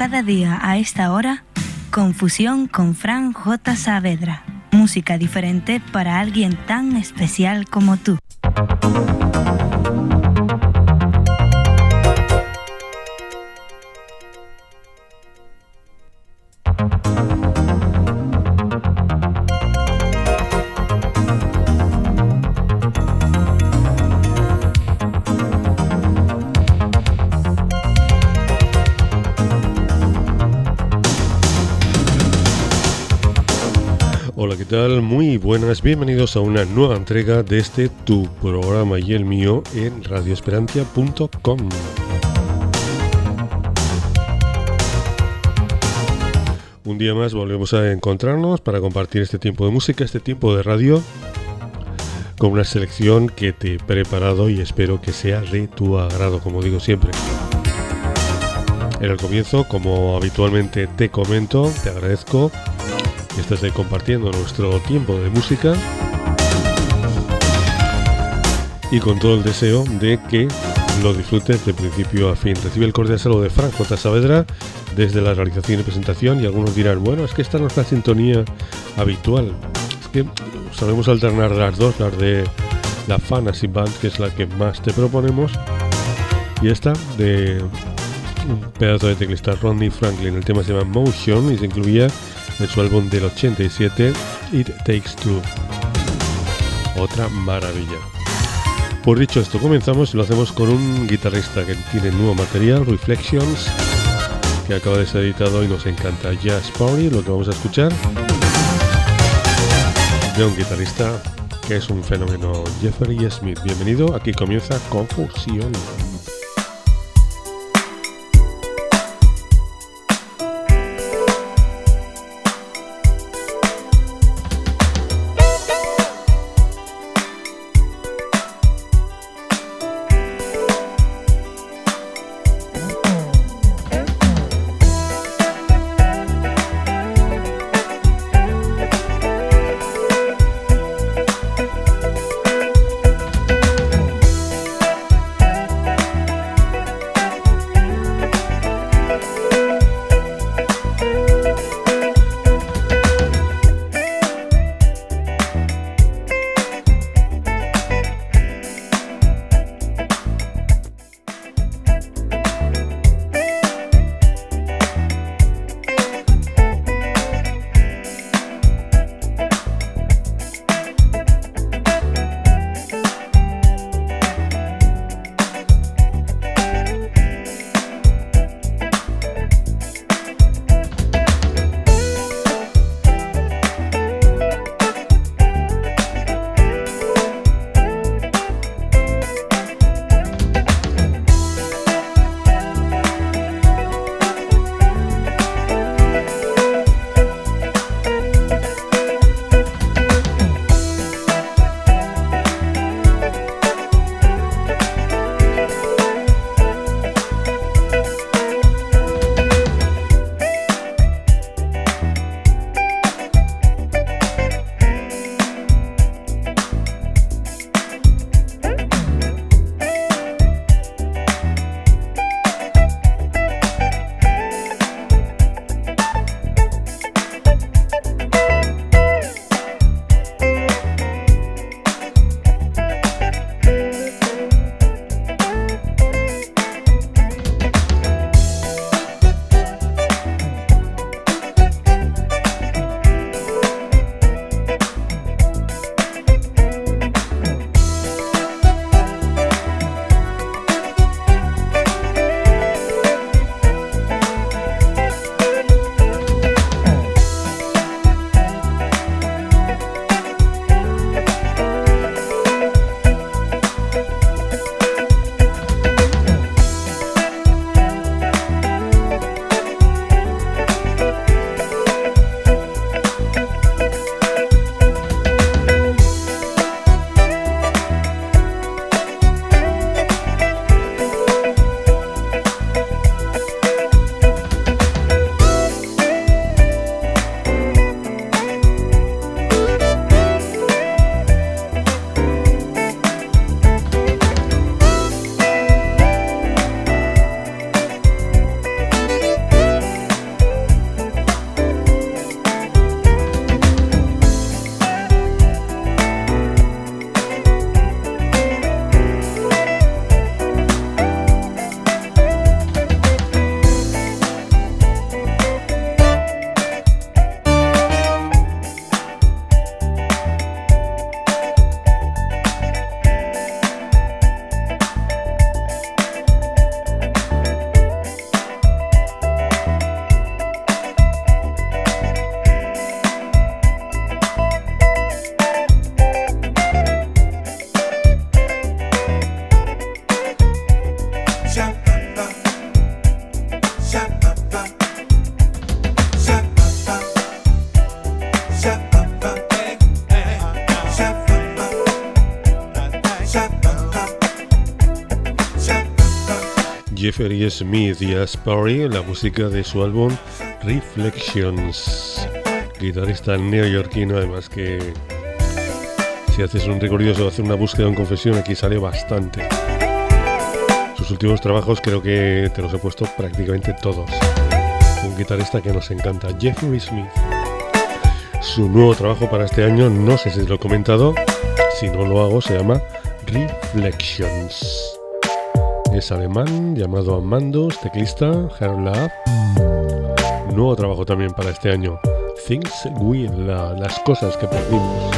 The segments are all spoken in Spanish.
Cada día a esta hora, Confusión con Fran J. Saavedra. Música diferente para alguien tan especial como tú. Hola, ¿qué tal? Muy buenas, bienvenidos a una nueva entrega de este tu programa y el mío en radioesperantia.com. Un día más volvemos a encontrarnos para compartir este tiempo de música, este tiempo de radio, con una selección que te he preparado y espero que sea de tu agrado, como digo siempre. En el comienzo, como habitualmente te comento, te agradezco que estés ahí compartiendo nuestro tiempo de música y con todo el deseo de que lo disfrutes de principio a fin. Recibe el cordial saludo de Fran J. Saavedra desde la realización y presentación, y algunos dirán, bueno, es que esta no es la sintonía habitual, es que sabemos alternar las dos, las de la Fantasy Band, que es la que más te proponemos, y esta de un pedazo de teclista Rodney Franklin. El tema se llama Motion y se incluía en su álbum del 87, It Takes Two. Otra maravilla. Por dicho esto, comenzamos y lo hacemos con un guitarrista que tiene nuevo material, Reflections, que acaba de ser editado y nos encanta. Jazz Party, lo que vamos a escuchar, de un guitarrista que es un fenómeno, Jeffrey Smith. Bienvenido, aquí comienza Confusión. Jeffrey Smith y Asbury, la música de su álbum Reflections. Guitarrista neoyorquino, además que si haces un recorrido o hacer una búsqueda en confesión, aquí sale bastante. Sus últimos trabajos creo que te los he puesto prácticamente todos. Un guitarrista que nos encanta, Jeffrey Smith. Su nuevo trabajo para este año, no sé si lo he comentado, si no lo hago, se llama Reflections. Es alemán, llamado Amandus, teclista, Her Love. Nuevo trabajo también para este año, Things We Love, las cosas que perdimos.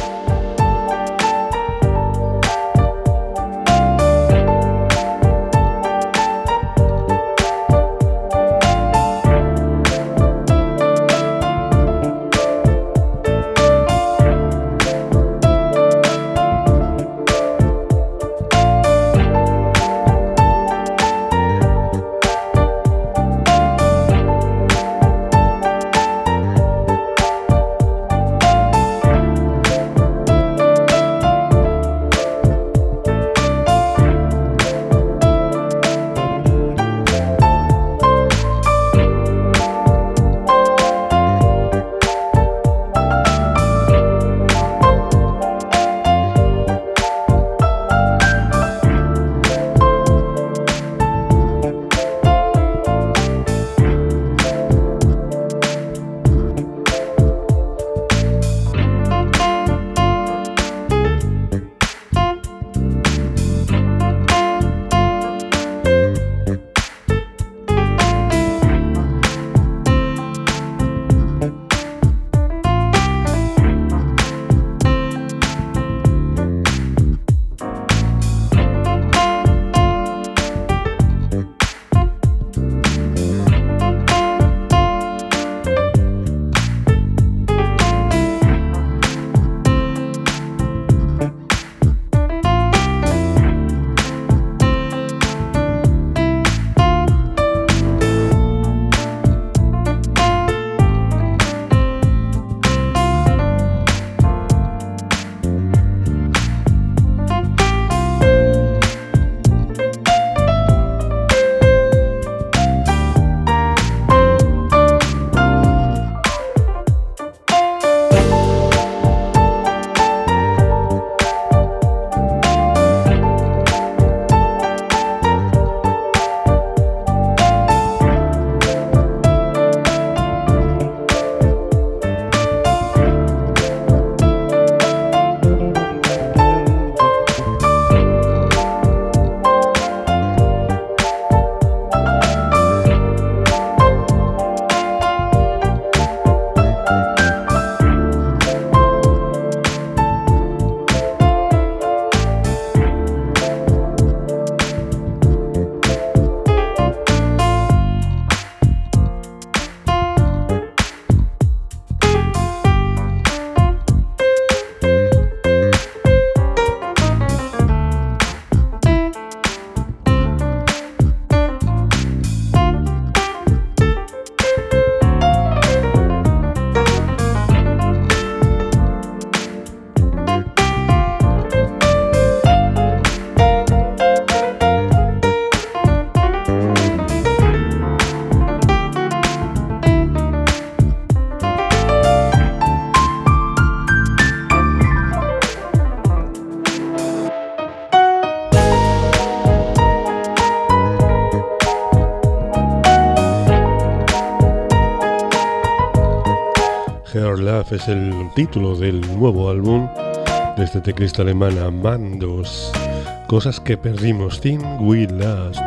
Her Love es el título del nuevo álbum de este teclista alemán Amandus. Cosas que perdimos, Things We Lost.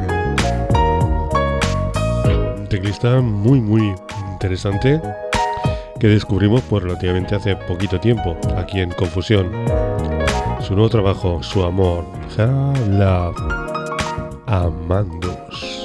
Un teclista muy interesante que descubrimos pues relativamente hace poquito tiempo aquí en Confusión. Su nuevo trabajo, Su amor, Her Love, Amandus.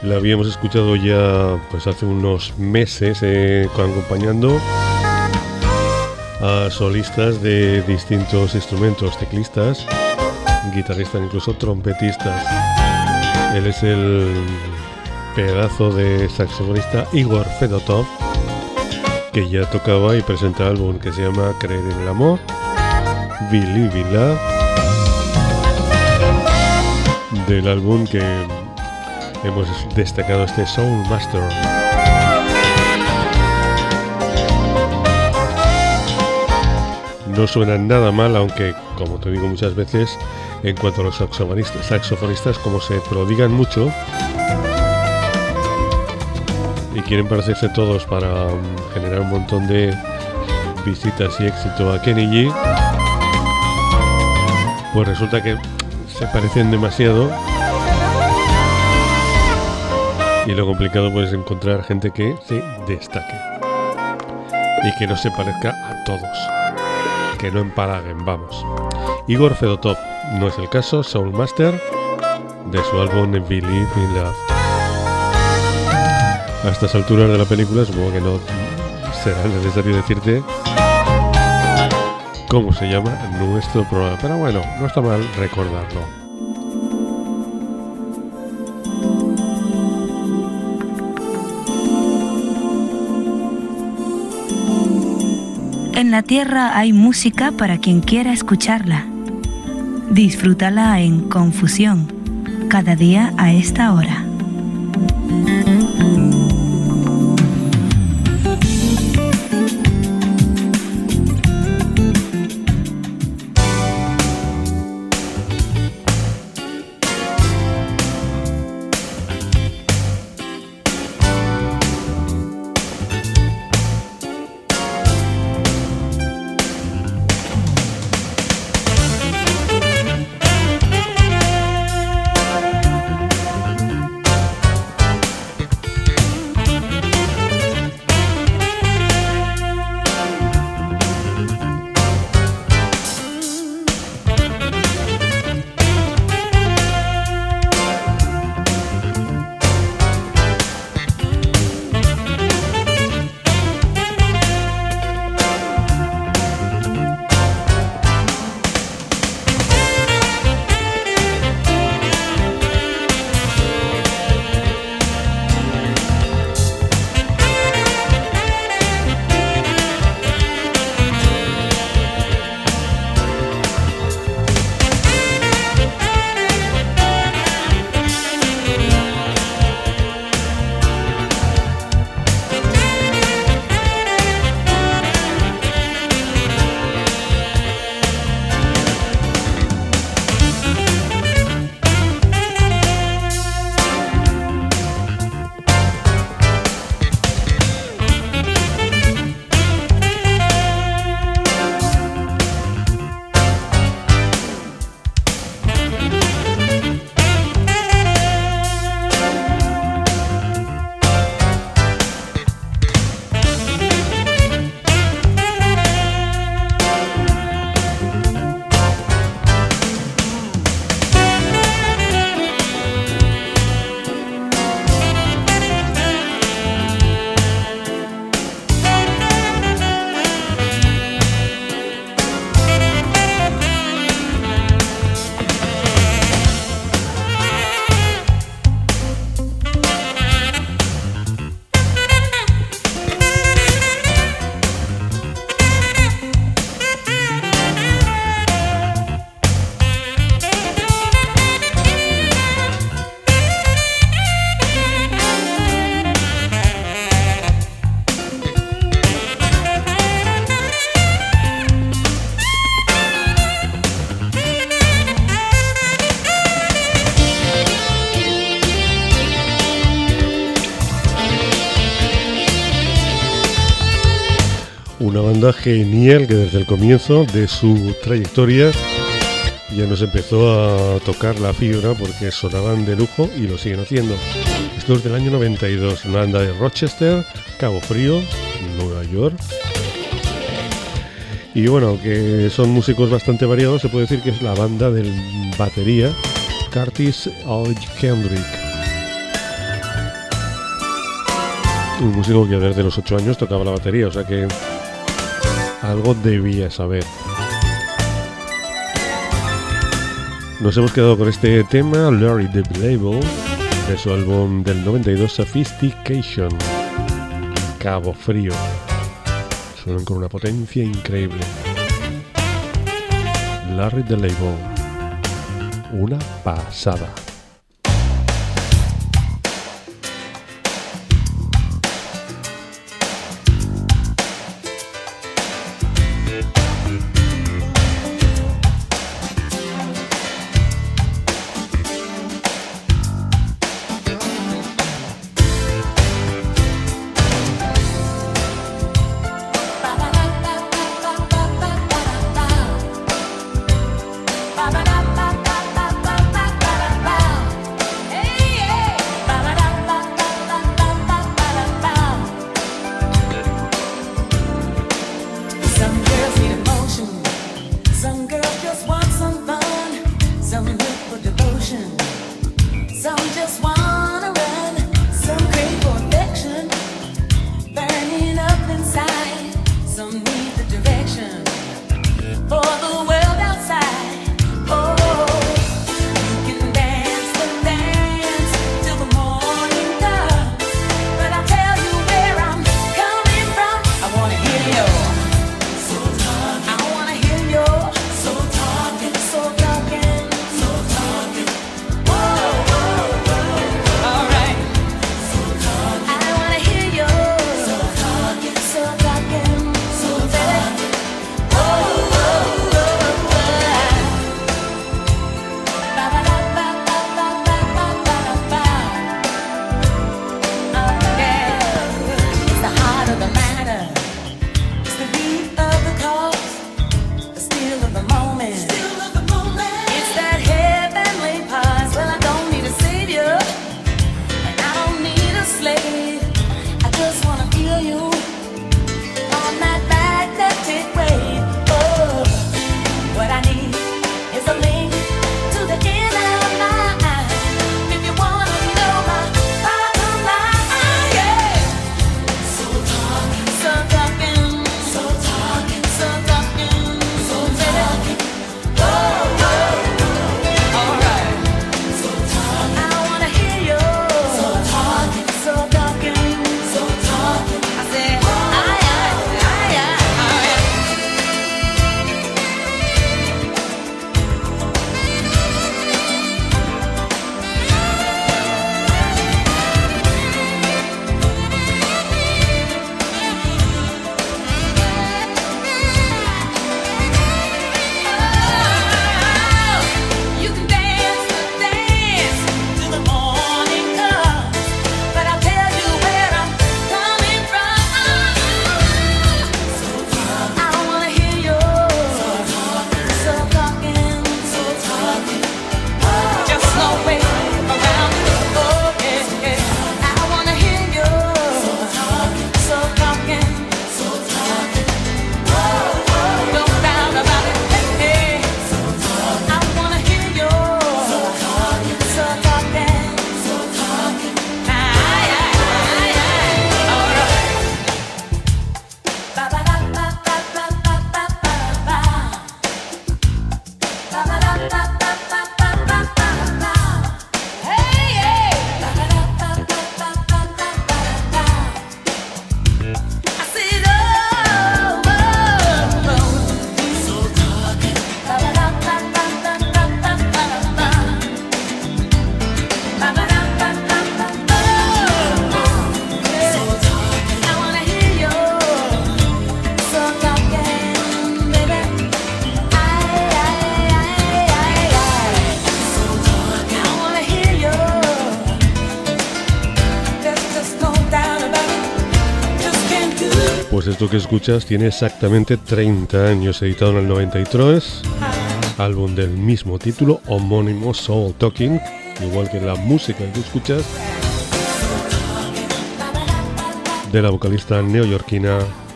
La habíamos escuchado ya pues hace unos meses acompañando a solistas de distintos instrumentos, teclistas, guitarristas, incluso trompetistas. Él es el pedazo de saxofonista Igor Fedotov, que ya tocaba y presenta un álbum que se llama Creer en el Amor, Believe in Love, del álbum que hemos destacado, este Soul Master. No suena nada mal, aunque, como te digo muchas veces, en cuanto a los saxofonistas, como se prodigan mucho y quieren parecerse todos para generar un montón de visitas y éxito a Kenny G, pues resulta que se parecen demasiado, y lo complicado pues es encontrar gente que se destaque y que no se parezca a todos, que no empalaguen, vamos. Igor Fedotov no es el caso, Soul Master, de su álbum Believe in Love. A estas alturas de la película supongo que no será necesario decirte cómo se llama nuestro programa, pero bueno, no está mal recordarlo. En la tierra hay música para quien quiera escucharla. Disfrútala en Confusión, cada día a esta hora. Una banda genial que desde el comienzo de su trayectoria ya nos empezó a tocar la fibra porque sonaban de lujo y lo siguen haciendo. Esto es del año 92, una banda de Rochester, Cabo Frío, Nueva York. Y bueno, que son músicos bastante variados, se puede decir que es la banda del batería Curtis Kendrick. Un músico que desde los 8 años tocaba la batería, o sea que algo debía saber. Nos hemos quedado con este tema, Larry the Label, de su álbum del 92, Sophistication. Cabo Frío. Suenan con una potencia increíble. Larry the Label. Una pasada. Pues esto que escuchas tiene exactamente 30 años, editado en el 93, álbum del mismo título, homónimo, Soul Talking, igual que la música que escuchas, de la vocalista neoyorquina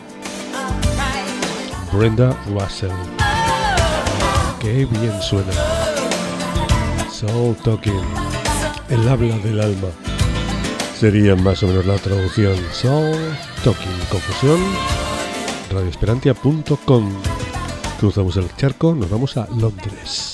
Brenda Russell. ¡Qué bien suena! Soul Talking, el habla del alma. sería más o menos la traducción. Soul Talking, confusión, radioesperantia.com. Cruzamos el charco, nos vamos a Londres.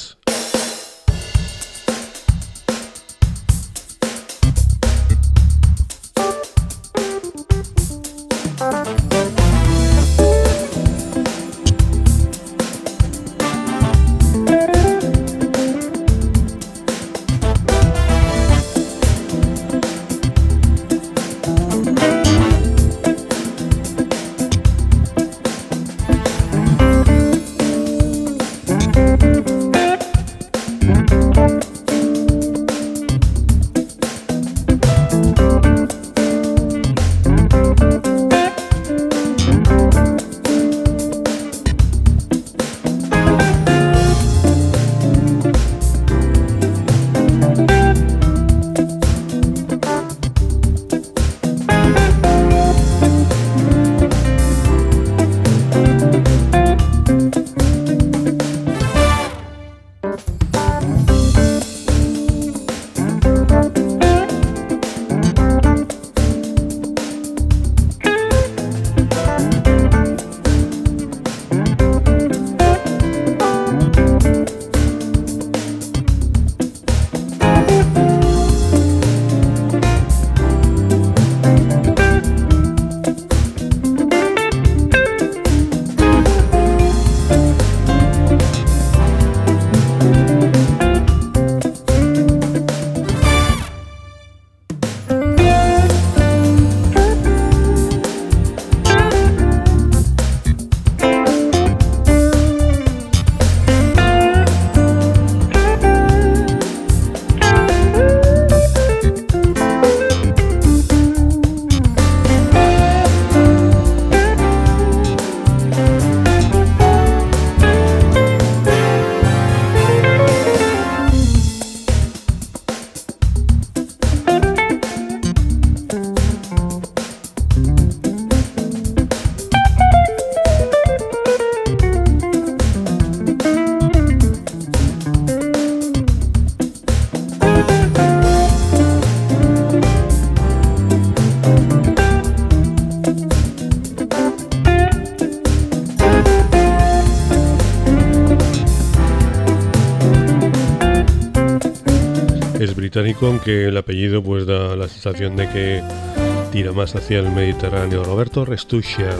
Británico, aunque el apellido pues da la sensación de que tira más hacia el Mediterráneo. Roberto Restuccia.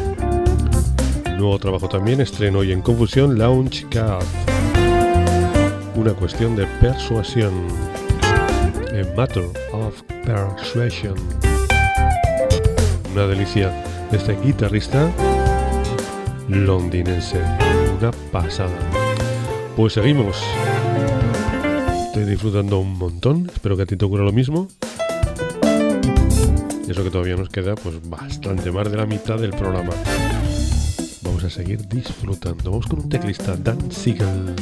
Nuevo trabajo también, estreno hoy en Confusión, Launch Card. Una cuestión de persuasión. A Matter of Persuasion. Una delicia de este guitarrista londinense. Una pasada. Pues seguimos. Estoy disfrutando un montón, espero que a ti te ocurra lo mismo. Y eso que todavía nos queda pues bastante más de la mitad del programa. Vamos a seguir disfrutando. Vamos con un teclista, Dan Siegel.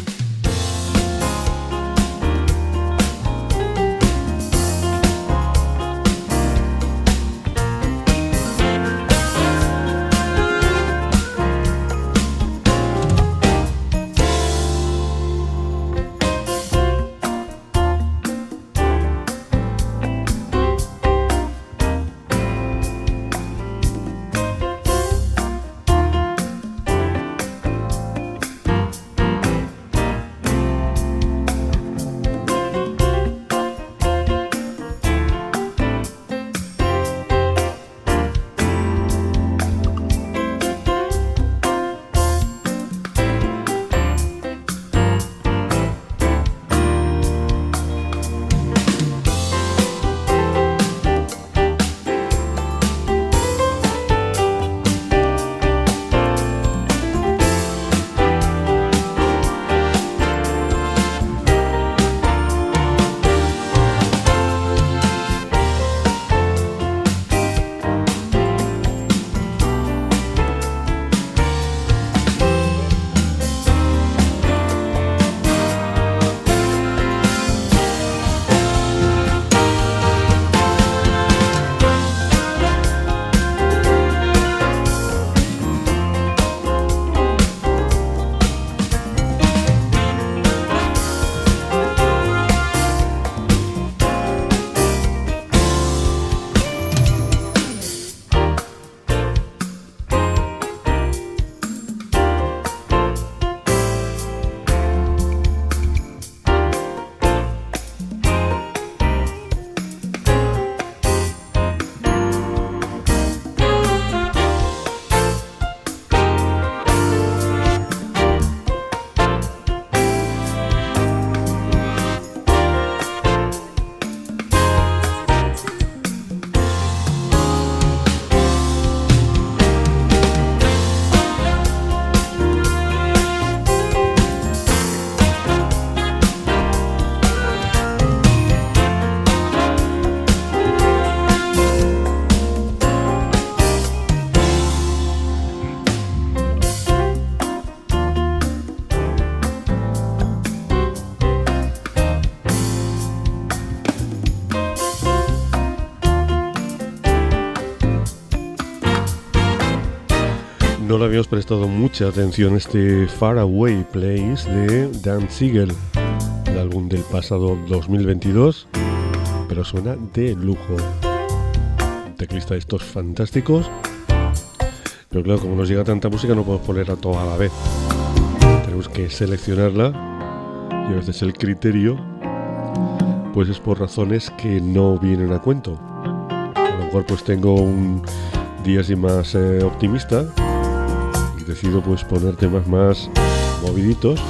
No le habíamos prestado mucha atención a este Far Away Place de Dan Siegel, el álbum del pasado 2022, pero suena de lujo. Un teclista de estos fantásticos, pero claro, como nos llega tanta música no podemos ponerla toda a la vez. Tenemos que seleccionarla y a veces el criterio pues es por razones que no vienen a cuento. A lo mejor pues tengo un día así más optimista y decido pues poner temas más moviditos,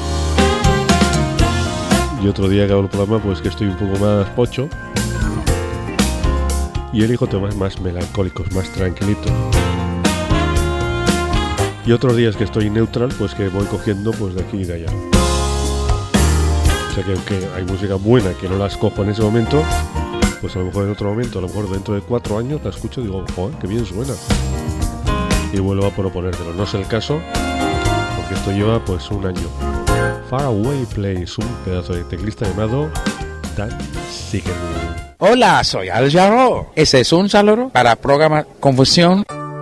y otro día que hago el programa pues que estoy un poco más pocho y elijo temas más melancólicos, más tranquilitos, y otros días que estoy neutral pues que voy cogiendo pues de aquí y de allá. O sea que aunque hay música buena que no la escojo en ese momento, pues a lo mejor en otro momento, a lo mejor dentro de 4 años la escucho y digo, joder, qué bien suena, y vuelvo a proponértelo. No es el caso, porque esto lleva pues un año. Far Away Place, un pedazo de teclista llamado Dan Siegel. Hola, soy Al Jarreau. Ese es un saludo para el programa Confusión.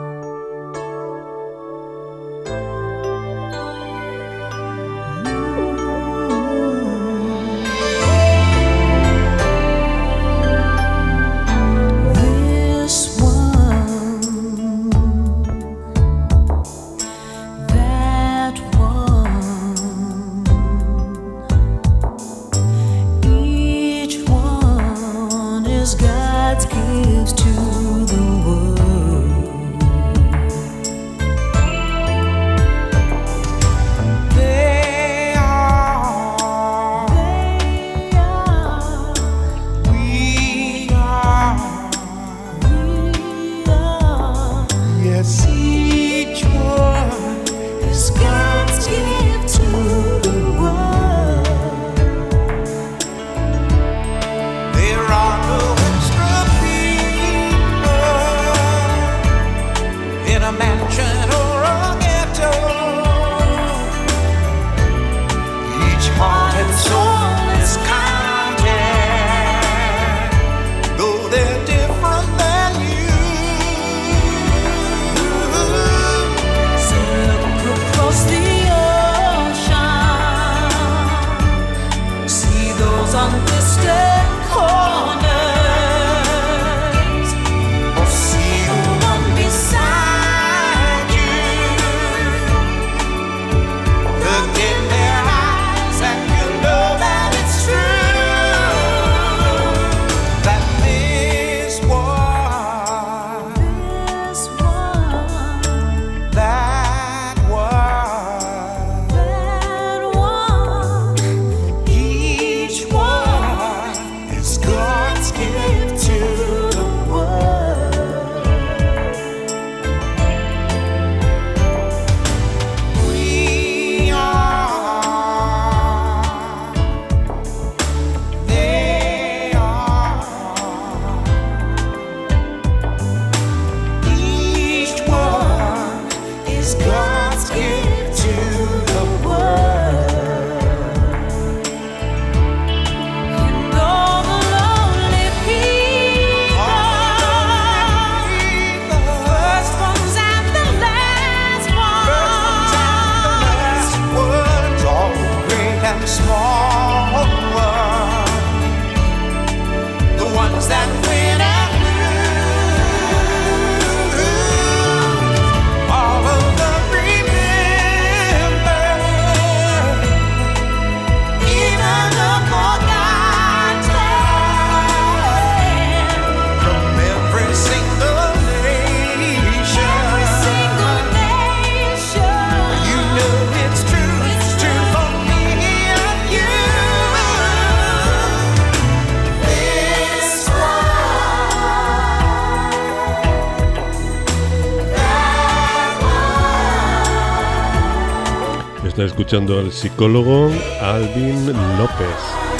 Está escuchando al psicólogo Alvin López.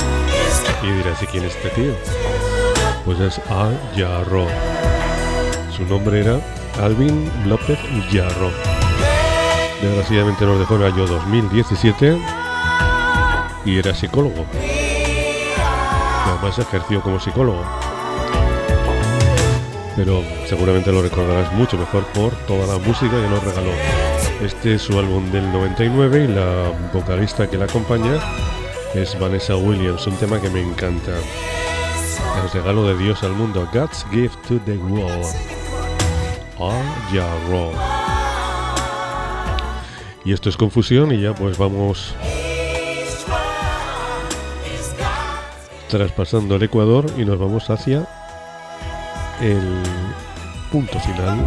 Y dirás, ¿y quién es este tío? Pues es Al Jarreau. Su nombre era Alvin López Jarreau. Desgraciadamente nos dejó en el año 2017 y era psicólogo. Además ejerció como psicólogo. Pero seguramente lo recordarás mucho mejor por toda la música que nos regaló. Este es su álbum del 99 y la vocalista que la acompaña es Vanessa Williams, un tema que me encanta. El regalo de Dios al mundo, God's gift to the world, Al Jarreau. Y esto es Confusión y ya pues vamos traspasando el Ecuador y nos vamos hacia el punto final.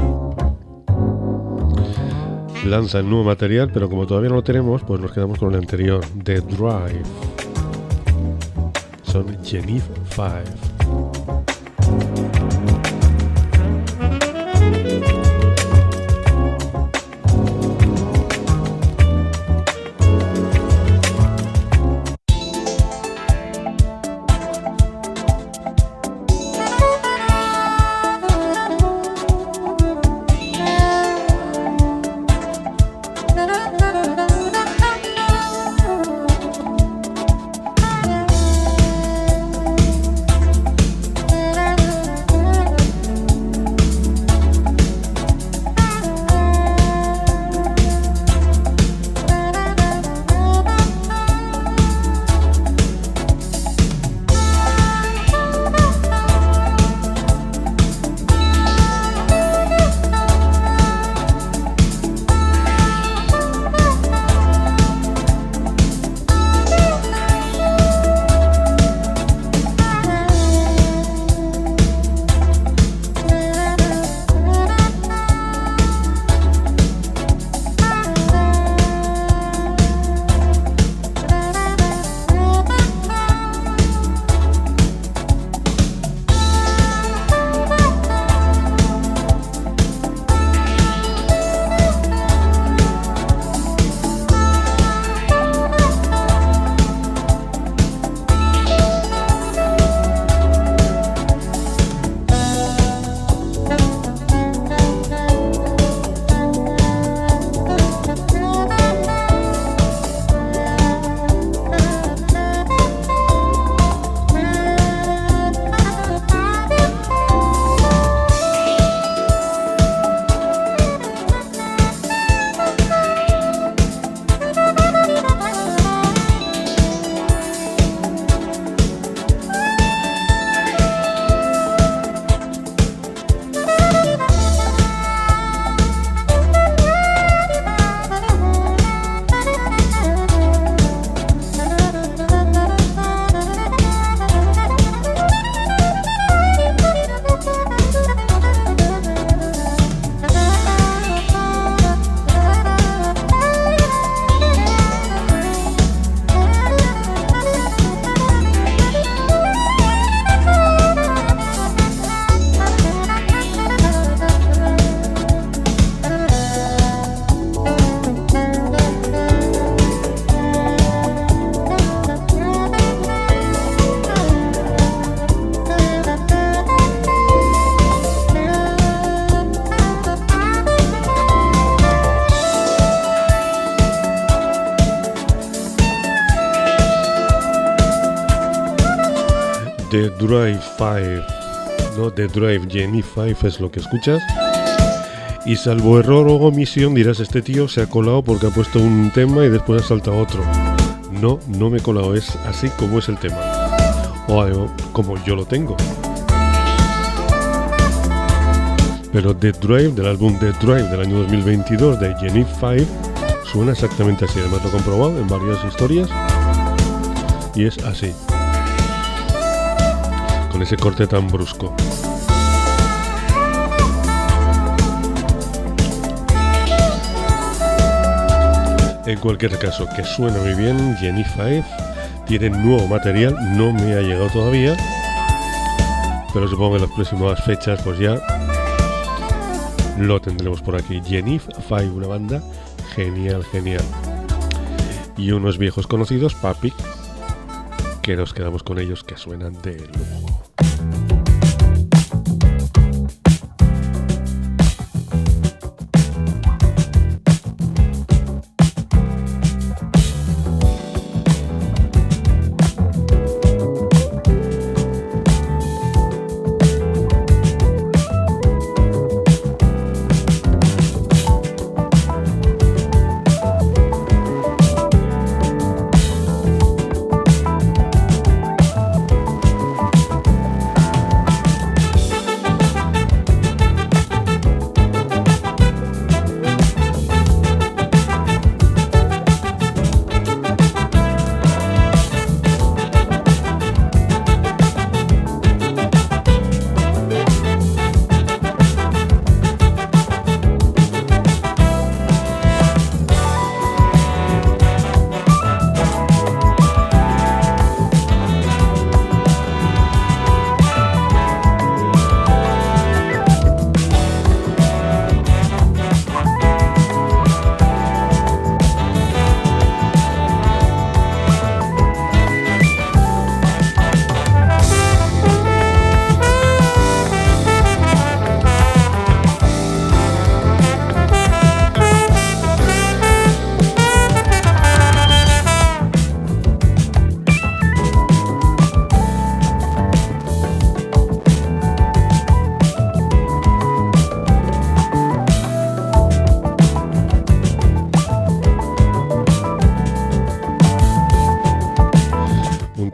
Lanza el nuevo material, pero como todavía no lo tenemos, pues nos quedamos con el anterior, The Drive. Son Geneve 5. The Drive 5, ¿no? The Drive Geneve 5 es lo que escuchas. Y salvo error o omisión dirás, este tío se ha colado porque ha puesto un tema y después ha saltado otro. No, no me he colado, es así como es el tema. O algo como yo lo tengo. Pero The Drive, del álbum The Drive del año 2022 de Geneve 5, suena exactamente así. Además lo he comprobado en varias historias y es así, con ese corte tan brusco. En cualquier caso, que suena muy bien. Geneve 5 tiene nuevo material, no me ha llegado todavía, pero supongo que en las próximas fechas pues ya lo tendremos por aquí. Geneve 5, una banda genial, genial. Y unos viejos conocidos, Papi, que nos quedamos con ellos, que suenan de lujo.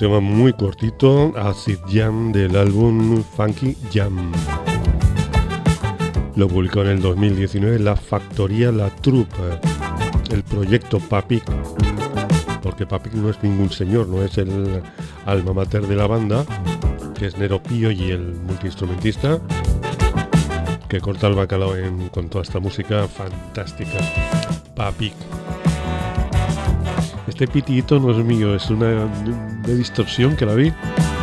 tema muy cortito, Acid Jam, del álbum Funky Jam. Lo publicó en el 2019 la factoría La Troupe, el proyecto Papik, porque Papik no es ningún señor, no es el alma mater de la banda, que es Nero Pio y el multiinstrumentista que corta el bacalao con toda esta música fantástica. Papik. Este pitito no es mío, es una distorsión que la vi,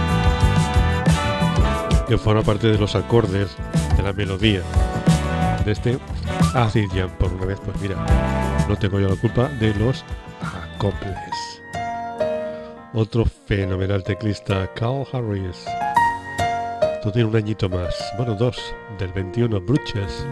que forma parte de los acordes de la melodía de este Acid Jam. Por una vez, pues mira, no tengo yo la culpa de los acoples. Otro fenomenal teclista, Carl Harris. Esto tiene un añito más, bueno, 2, del 21, Bruches.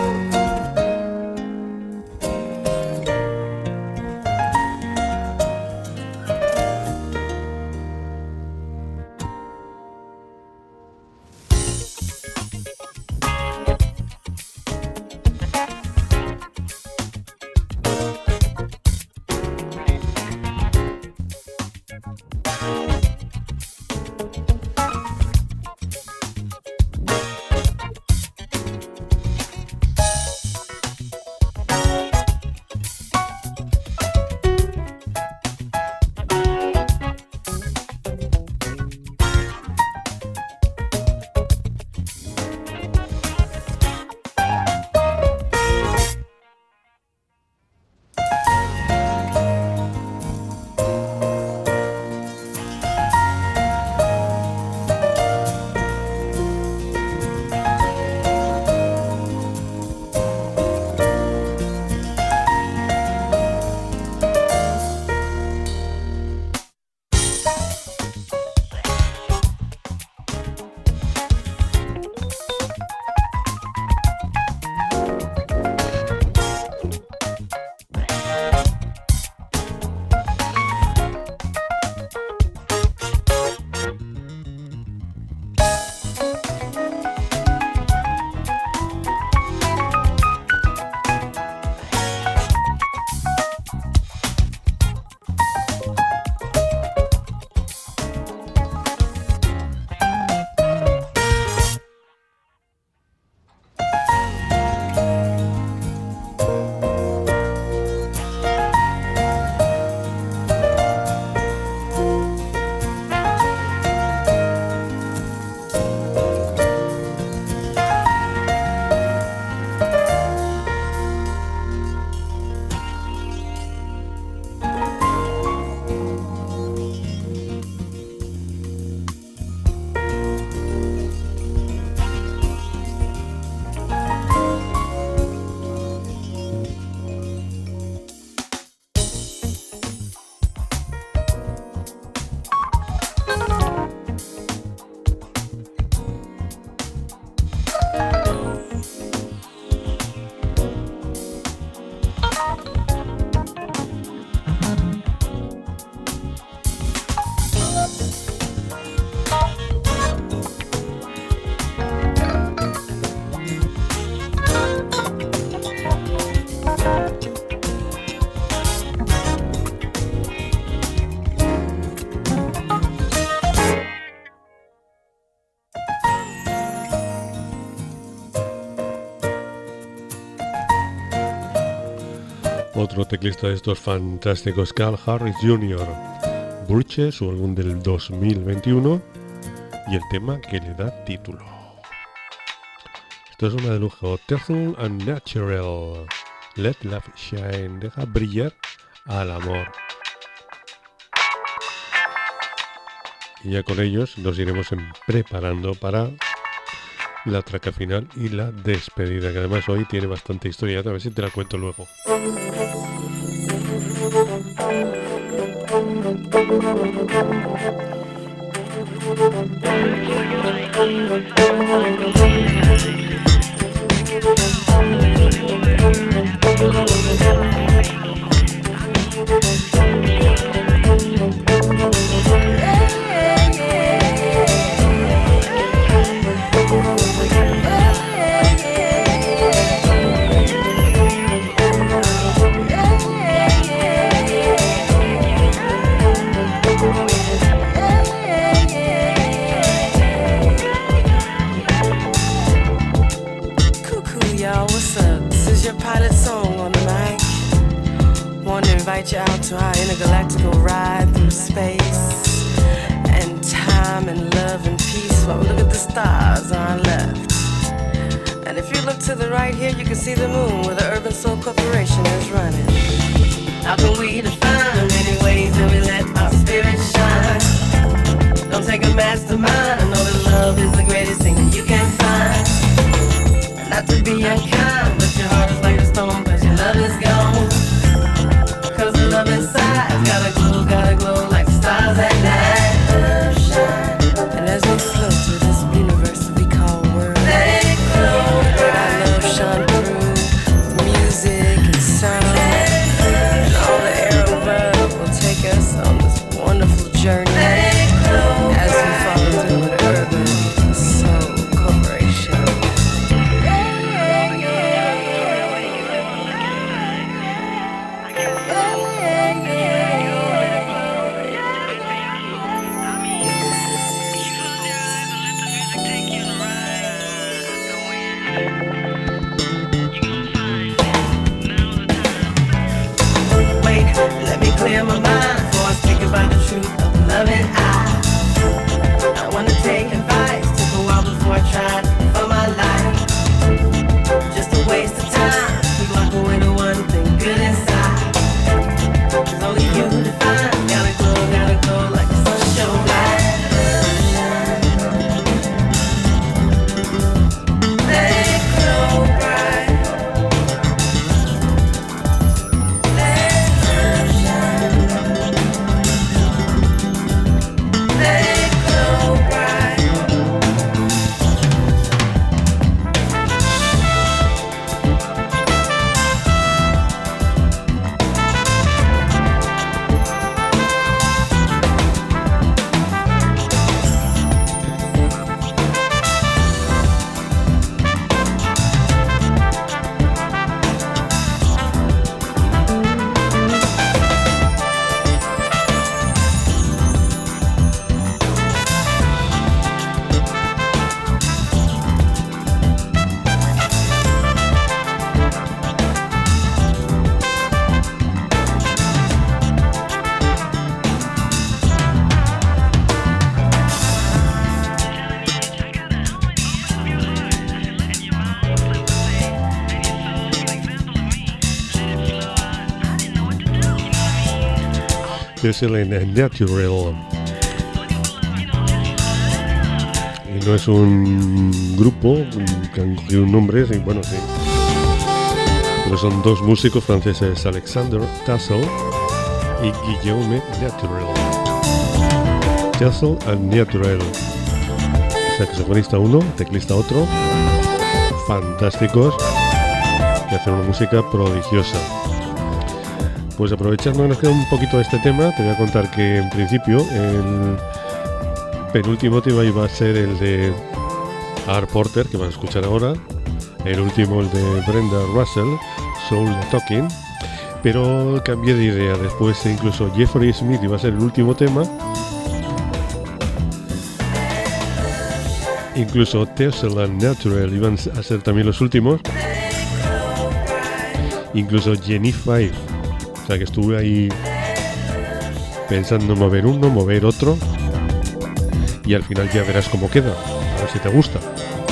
Otro teclista de estos fantásticos, Carl Harris Jr. Bruches, su álbum del 2021 y el tema que le da título. Esto es una de lujo, Truthful and Natural. Let Love Shine, deja brillar al amor. Y ya con ellos nos iremos preparando para la traca final y la despedida, que además hoy tiene bastante historia, a ver si te la cuento luego. your pilot song on the mic. Want to invite you out to our intergalactical ride through space and time and love and peace. Well, look at the stars on our left. And if you look to the right here, you can see the moon where the Urban Soul Corporation is running. How can we define many ways that we let our spirit shine? Don't take a mastermind. I know that love is the greatest thing that you can find. Not to be unkind, but your heart is like a stone, cause your love is gone. Cause the love inside's gotta glow like the stars at night. And as we float through this universe that we call world, let it glow bright. Our love shine through music and sound. And all the air above will take us on this wonderful journey. Let it glow as we follow through the Urban Soul Corporation. Let me clear my mind before I speak about the truth of love and I wanna take advice, took a while before I tried for my life. Just a waste of time, we walk away to one thing good inside. Cause only you define, gotta glow like the sun show light. Let it glow bright. Tesla Natural. Y no es un grupo que han cogido un nombre, sí, bueno, sí. Pero son dos músicos franceses, Alexander Tassel y Guillaume Natural. Tassel and Natural. Saxofonista uno, teclista otro. Fantásticos. Que hacen una música prodigiosa. Pues aprovechando que nos queda un poquito de este tema, te voy a contar que en principio el penúltimo tema iba a ser el de Art Porter, que van a escuchar ahora, el último el de Brenda Russell, Soul Talking, pero cambié de idea. Después incluso Jeffrey Smith iba a ser el último tema, incluso Tesla Natural iban a ser también los últimos, incluso Jenny Five. O sea que estuve ahí pensando mover uno, mover otro, y al final ya verás cómo queda, a ver si te gusta.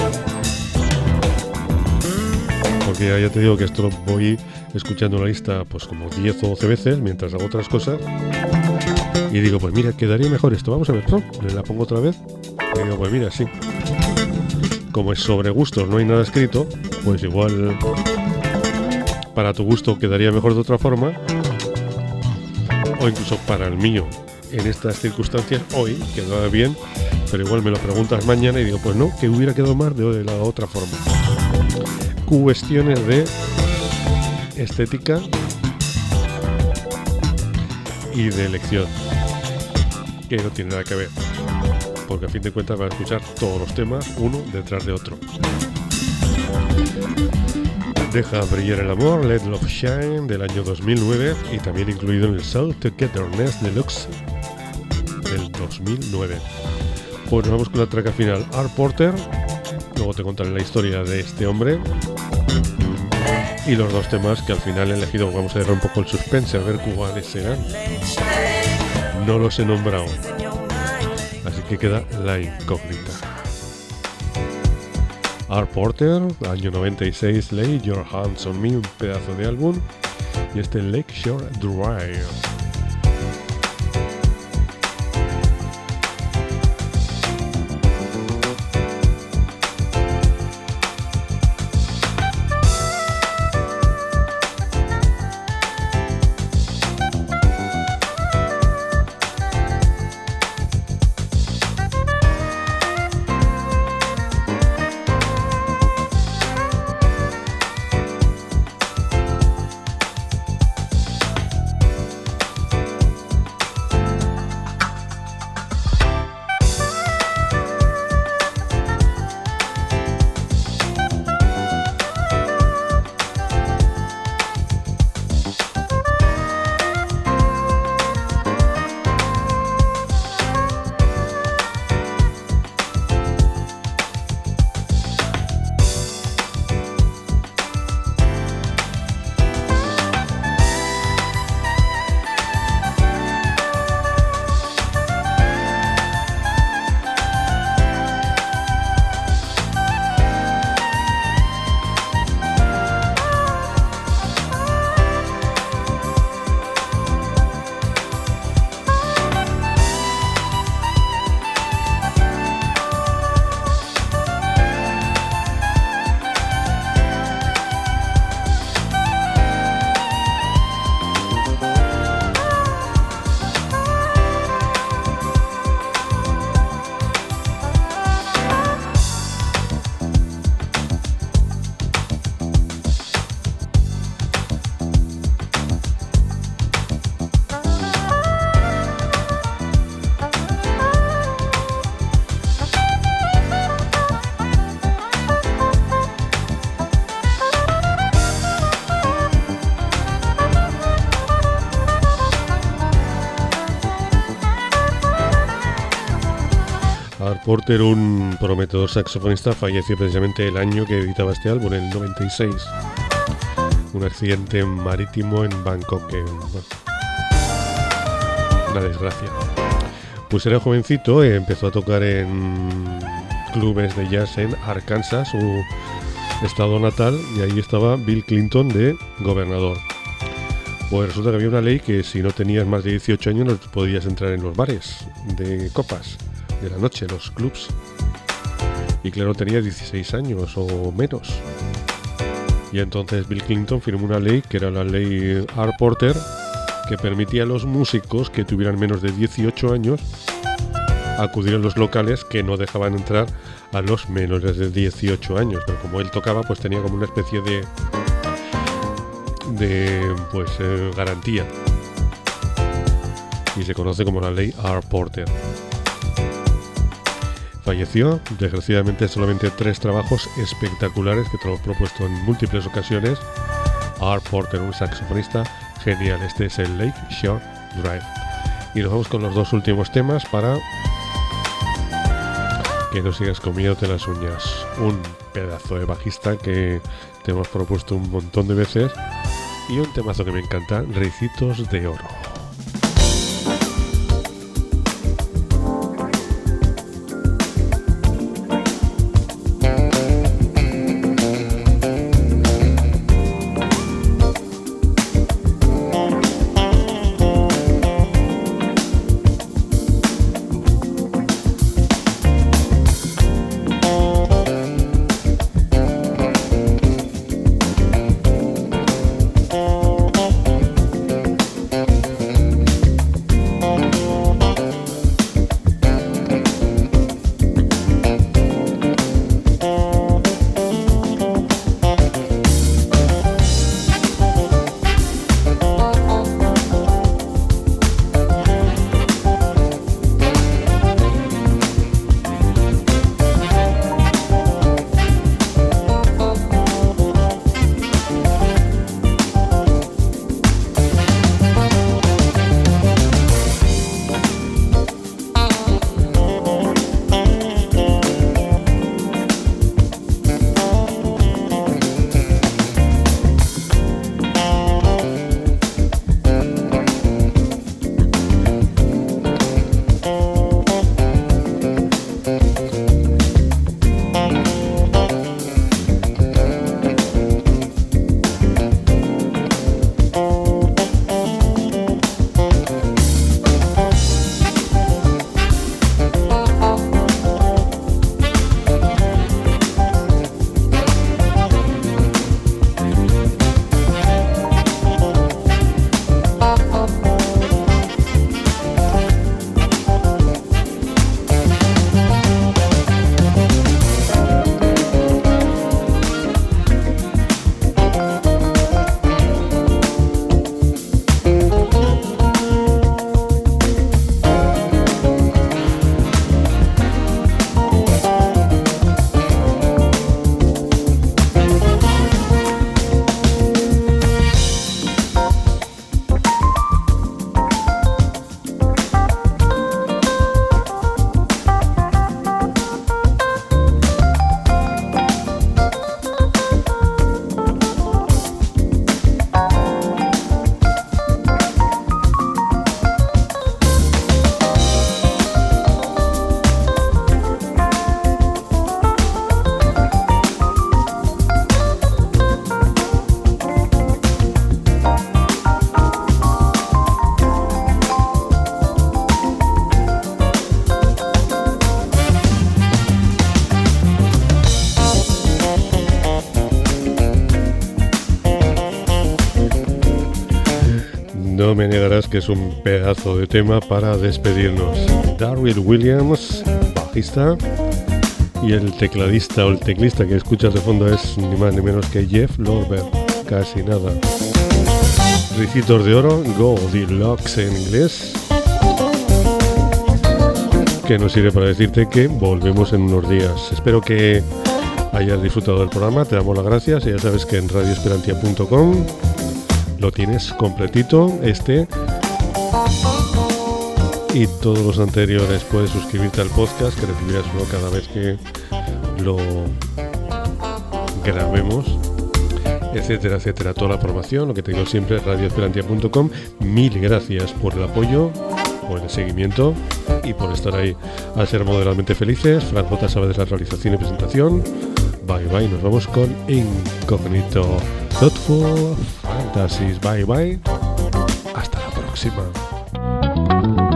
Porque ya te digo que esto lo voy escuchando la lista pues como 10 o 12 veces mientras hago otras cosas, y digo, pues mira, quedaría mejor esto, vamos a ver, ¿no? Le la pongo otra vez, y digo, pues mira, sí. Como es sobre gustos, no hay nada escrito, pues igual para tu gusto quedaría mejor de otra forma, o incluso para el mío en estas circunstancias hoy quedaba bien, pero igual me lo preguntas mañana y digo, pues no, que hubiera quedado más de la otra forma. Cuestiones de estética y de elección, que no tiene nada que ver, porque a fin de cuentas vas a escuchar todos los temas uno detrás de otro. Deja brillar el amor, Let Love Shine, del año 2009, y también incluido en el Soul Togetherness Deluxe del 2009. Pues nos vamos con la traca final, Art Porter. Luego te contaré la historia de este hombre Y los dos temas que al final he elegido, vamos a dejar un poco el suspense, a ver cuáles serán. No los he nombrado, así que queda la incógnita. Art Porter, año 96, Lay Your Hands on Me, un pedazo de álbum. Y este Lakeshore Drive. Porter, un prometedor saxofonista, falleció precisamente el año que editaba este álbum, en el 96. Un accidente marítimo en Bangkok, una desgracia. Pues era jovencito, empezó a tocar en clubes de jazz en Arkansas, su estado natal, y ahí estaba Bill Clinton de gobernador. Pues resulta que había una ley que si no tenías más de 18 años no podías entrar en los bares de copas de la noche, los clubs. Y claro, tenía 16 años o menos. Y entonces Bill Clinton firmó una ley, que era la ley Art Porter, que permitía a los músicos que tuvieran menos de 18 años acudir a los locales que no dejaban entrar a los menores de 18 años. Pero como él tocaba, pues tenía como una especie de garantía. Y se conoce como la ley Art Porter. Falleció, desgraciadamente, solamente 3 trabajos espectaculares que te lo he propuesto en múltiples ocasiones. Art Porter, un saxofonista genial. Este es el Lakeshore Drive. Y nos vamos con los 2 últimos temas para que no sigas comiéndote las uñas. Un pedazo de bajista que te hemos propuesto un montón de veces y un temazo que me encanta, Ricitos de Oro. no me negarás que es un pedazo de tema para despedirnos. Darryl Williams, bajista, y el tecladista o el teclista que escuchas de fondo es ni más ni menos que Jeff Lorber, casi nada. Ricitos de oro, Goldilocks en inglés, que nos sirve para decirte que volvemos en unos días. Espero que hayas disfrutado del programa, te damos las gracias y ya sabes que en radioesperantia.com lo tienes completito, y todos los anteriores. Puedes suscribirte al podcast, que recibirás uno cada vez que lo grabemos, etcétera, etcétera. Toda la formación, lo que te digo siempre, radioesperantia.com. Mil gracias por el apoyo, por el seguimiento y por estar ahí. A ser moderadamente felices. Fran J. Saavedra, realización y presentación. Bye bye, nos vamos con Incógnito. Thoughtful Fantasies. Bye bye. Hasta la próxima.